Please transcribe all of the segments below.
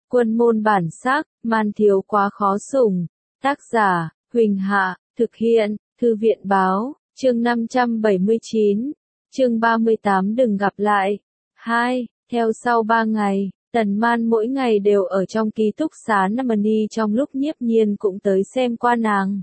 Quân môn bản sắc, man thiếu quá khó sủng. Tác giả, Huỳnh Hạ, thực hiện, Thư viện báo, chương 579, chương 38 đừng gặp lại. 2. Theo sau 3 ngày, Tần Man mỗi ngày đều ở trong ký túc xá Namani trong lúc Nhiếp Nhiên cũng tới xem qua nàng.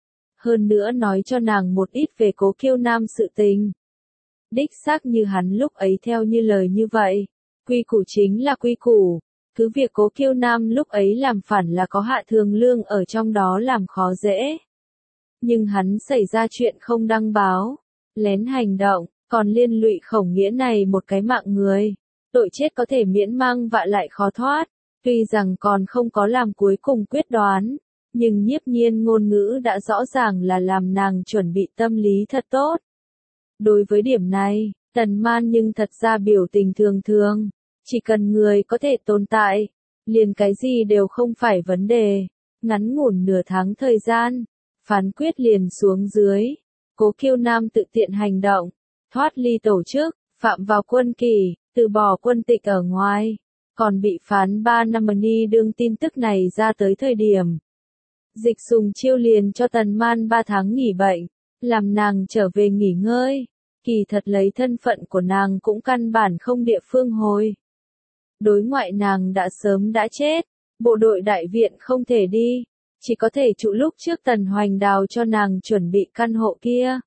Hơn nữa nói cho nàng một ít về Cố Kiêu Nam sự tình. Đích xác như hắn lúc ấy theo như lời như vậy, quy củ chính là quy củ. Cứ việc Cố Kiêu Nam lúc ấy làm phản là có Hạ Thường Lương ở trong đó làm khó dễ. Nhưng hắn xảy ra chuyện không đăng báo, lén hành động, còn liên lụy Khổng Nghĩa này một cái mạng người. Tội chết có thể miễn mang vạ lại khó thoát, tuy rằng còn không có làm cuối cùng quyết đoán, nhưng Nhiếp Nhiên ngôn ngữ đã rõ ràng là làm nàng chuẩn bị tâm lý thật tốt. Đối với điểm này, Tần Man nhưng thật ra biểu tình thường thường, chỉ cần người có thể tồn tại, liền cái gì đều không phải vấn đề. Ngắn ngủn nửa tháng thời gian, phán quyết liền xuống dưới, Cố Kiêu Nam tự tiện hành động, thoát ly tổ chức, phạm vào quân kỷ, từ bỏ quân tịch ở ngoài, còn bị phán 3 năm ni đương tin tức này ra tới thời điểm. Dịch Sùng Chiêu liền cho Tần Man 3 tháng nghỉ bệnh, làm nàng trở về nghỉ ngơi, kỳ thật lấy thân phận của nàng cũng căn bản không địa phương hồi. Đối ngoại nàng đã sớm đã chết, bộ đội đại viện không thể đi, chỉ có thể trụ lúc trước Tần Hoành Đào cho nàng chuẩn bị căn hộ kia.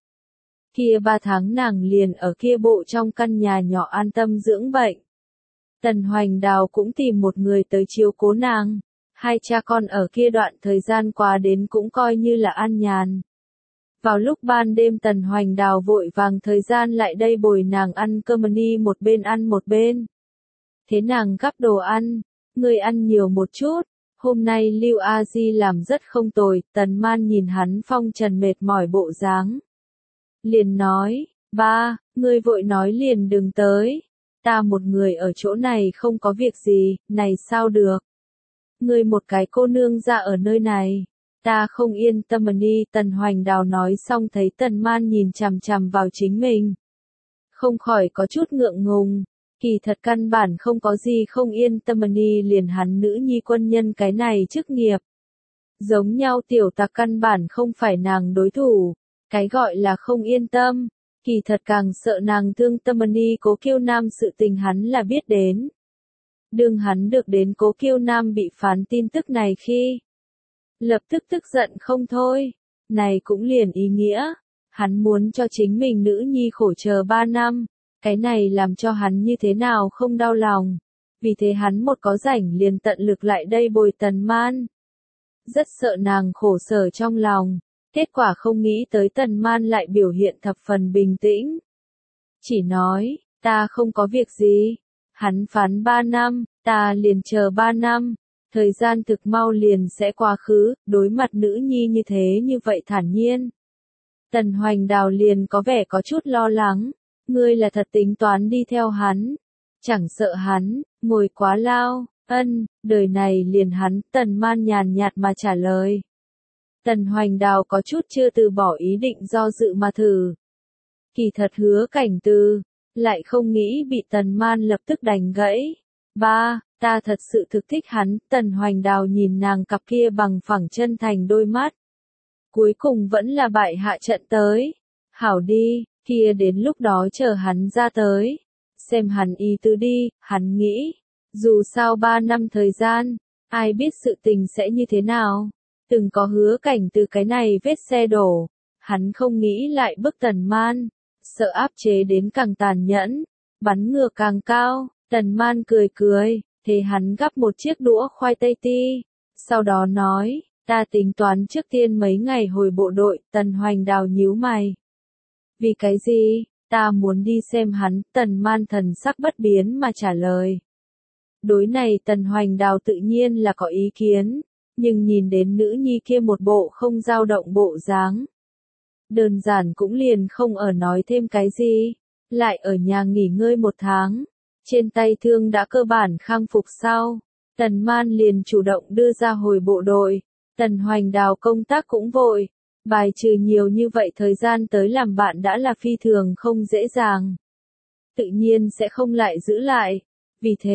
Kia 3 tháng nàng liền ở kia bộ trong căn nhà nhỏ an tâm dưỡng bệnh. Tần Hoành Đào cũng tìm một người tới chiếu cố nàng, hai cha con ở kia đoạn thời gian qua đến cũng coi như là an nhàn. Vào lúc ban đêm Tần Hoành Đào vội vàng thời gian lại đây bồi nàng ăn cơm ni một bên ăn một bên. Thế nàng gắp đồ ăn, người ăn nhiều một chút, hôm nay Lưu A Di làm rất không tồi. Tần Man nhìn hắn phong trần mệt mỏi bộ dáng, liền nói, ba, ngươi vội nói liền đừng tới, ta một người ở chỗ này không có việc gì, này sao được. Ngươi một cái cô nương ra ở nơi này, ta không yên tâm đi. Tần Hoành Đào nói xong thấy Tần Man nhìn chằm chằm vào chính mình, không khỏi có chút ngượng ngùng. Kỳ thật căn bản không có gì không yên tâm đi, liền hắn nữ nhi quân nhân cái này chức nghiệp. Giống nhau tiểu tặc căn bản không phải nàng đối thủ, cái gọi là không yên tâm, kỳ thật càng sợ nàng thương tâm đi. Cố Kiêu Nam sự tình hắn là biết đến. Đương hắn được đến Cố Kiêu Nam bị phán tin tức này khi, lập tức tức giận không thôi, này cũng liền ý nghĩa, hắn muốn cho chính mình nữ nhi khổ chờ 3 năm. Cái này làm cho hắn như thế nào không đau lòng. Vì thế hắn một có rảnh liền tận lực lại đây bồi Tần Man. Rất sợ nàng khổ sở trong lòng. Kết quả không nghĩ tới Tần Man lại biểu hiện thập phần bình tĩnh. Chỉ nói, ta không có việc gì. Hắn phán 3 năm, ta liền chờ 3 năm. Thời gian thực mau liền sẽ qua khứ, đối mặt nữ nhi như thế như vậy thản nhiên. Tần Hoành Đào liền có vẻ có chút lo lắng. Ngươi là thật tính toán đi theo hắn, chẳng sợ hắn, ngồi quá lao, đời này liền hắn. Tần Man nhàn nhạt mà trả lời. Tần Hoành Đào có chút chưa từ bỏ ý định do dự mà thử. Kỳ thật Hứa Cảnh Từ, lại không nghĩ bị Tần Man lập tức đánh gãy. Ba, ta thật sự thực thích hắn. Tần Hoành Đào nhìn nàng cặp kia bằng phẳng chân thành đôi mắt. Cuối cùng vẫn là bại hạ trận tới. Hảo đi. Kia đến lúc đó chờ hắn ra tới, xem hắn ý tứ đi. Hắn nghĩ, dù sao 3 năm thời gian, ai biết sự tình sẽ như thế nào. Từng có Hứa Cảnh Từ cái này vết xe đổ, hắn không nghĩ lại bức Tần Man, sợ áp chế đến càng tàn nhẫn, bắn ngược càng cao. Tần Man cười cười, thế hắn gắp một chiếc đũa khoai tây ti, sau đó nói, ta tính toán trước tiên mấy ngày hồi bộ đội. Tần Hoành Đào nhíu mày. Vì cái gì? Ta muốn đi xem hắn. Tần Man thần sắc bất biến mà trả lời. Đối này Tần Hoành Đào tự nhiên là có ý kiến, nhưng nhìn đến nữ nhi kia một bộ không dao động bộ dáng, đơn giản cũng liền không ở nói thêm cái gì, lại ở nhà nghỉ ngơi 1 tháng, trên tay thương đã cơ bản khang phục sau, Tần Man liền chủ động đưa ra hồi bộ đội. Tần Hoành Đào công tác cũng vội, bài trừ nhiều như vậy thời gian tới làm bạn đã là phi thường không dễ dàng. Tự nhiên sẽ không lại giữ lại. Vì thế,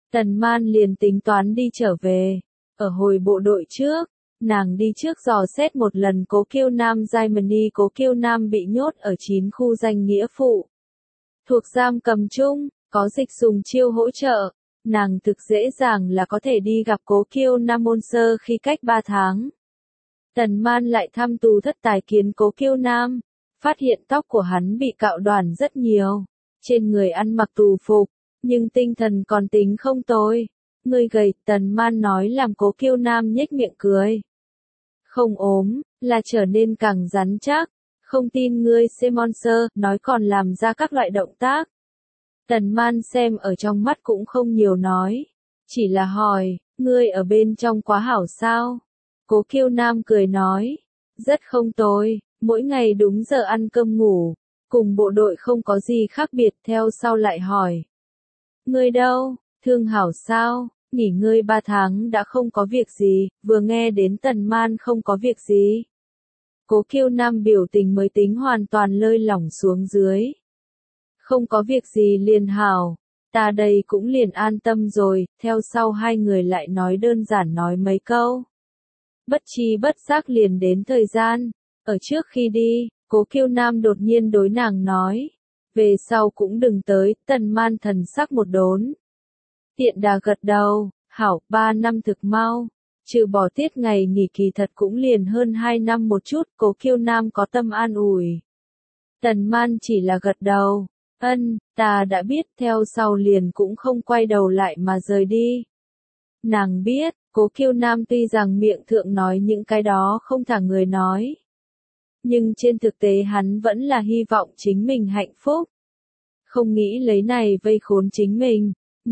Tần Man liền tính toán đi trở về. Ở hồi bộ đội trước, nàng đi trước dò xét một lần Cố Kiêu Nam Germany. Cố Kiêu Nam bị nhốt ở 9 khu danh nghĩa phụ. Thuộc giam cầm chung, có dịch dùng chiêu hỗ trợ. Nàng thực dễ dàng là có thể đi gặp Cố Kiêu Nam môn sơ khi cách 3 tháng. Tần Man lại thăm tù thất tài kiến Cố Kiêu Nam, phát hiện tóc của hắn bị cạo đoàn rất nhiều, trên người ăn mặc tù phục, nhưng tinh thần còn tính không tồi. Ngươi gầy, Tần Man nói làm Cố Kiêu Nam nhếch miệng cười. Không ốm, là trở nên càng rắn chắc, không tin ngươi Monster, nói còn làm ra các loại động tác. Tần Man xem ở trong mắt cũng không nhiều nói, chỉ là hỏi, ngươi ở bên trong quá hảo sao? Cố Kiêu Nam cười nói, rất không tồi, mỗi ngày đúng giờ ăn cơm ngủ, cùng bộ đội không có gì khác biệt. Theo sau lại hỏi, ngươi đâu, thương hảo sao? Nghỉ ngơi 3 tháng đã không có việc gì. Vừa nghe đến Tần Man không có việc gì, Cố Kiêu Nam biểu tình mới tính hoàn toàn lơi lỏng xuống dưới. Không có việc gì liền hảo, ta đây cũng liền an tâm rồi. Theo sau hai người lại nói đơn giản nói mấy câu. Bất chi bất giác liền đến thời gian. Ở trước khi đi, Cố Kiêu Nam đột nhiên đối nàng nói, về sau cũng đừng tới. Tần Man thần sắc một đốn, tiện đà gật đầu, hảo. 3 năm thực mau, trừ bỏ tiết ngày nghỉ kỳ thật cũng liền hơn 2 năm một chút. Cố Kiêu Nam có tâm an ủi. Tần Man chỉ là gật đầu, ân, ta đã biết. Theo sau liền cũng không quay đầu lại mà rời đi. Nàng biết, Cố Kiêu Nam tuy rằng miệng thượng nói những cái đó không thả người nói, nhưng trên thực tế hắn vẫn là hy vọng chính mình hạnh phúc. Không nghĩ lấy này vây khốn chính mình,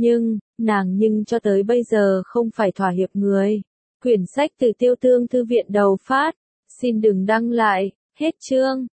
nhưng cho tới bây giờ không phải thỏa hiệp người. Quyển sách từ Tiêu Tương Thư viện đầu phát, xin đừng đăng lại, hết chương.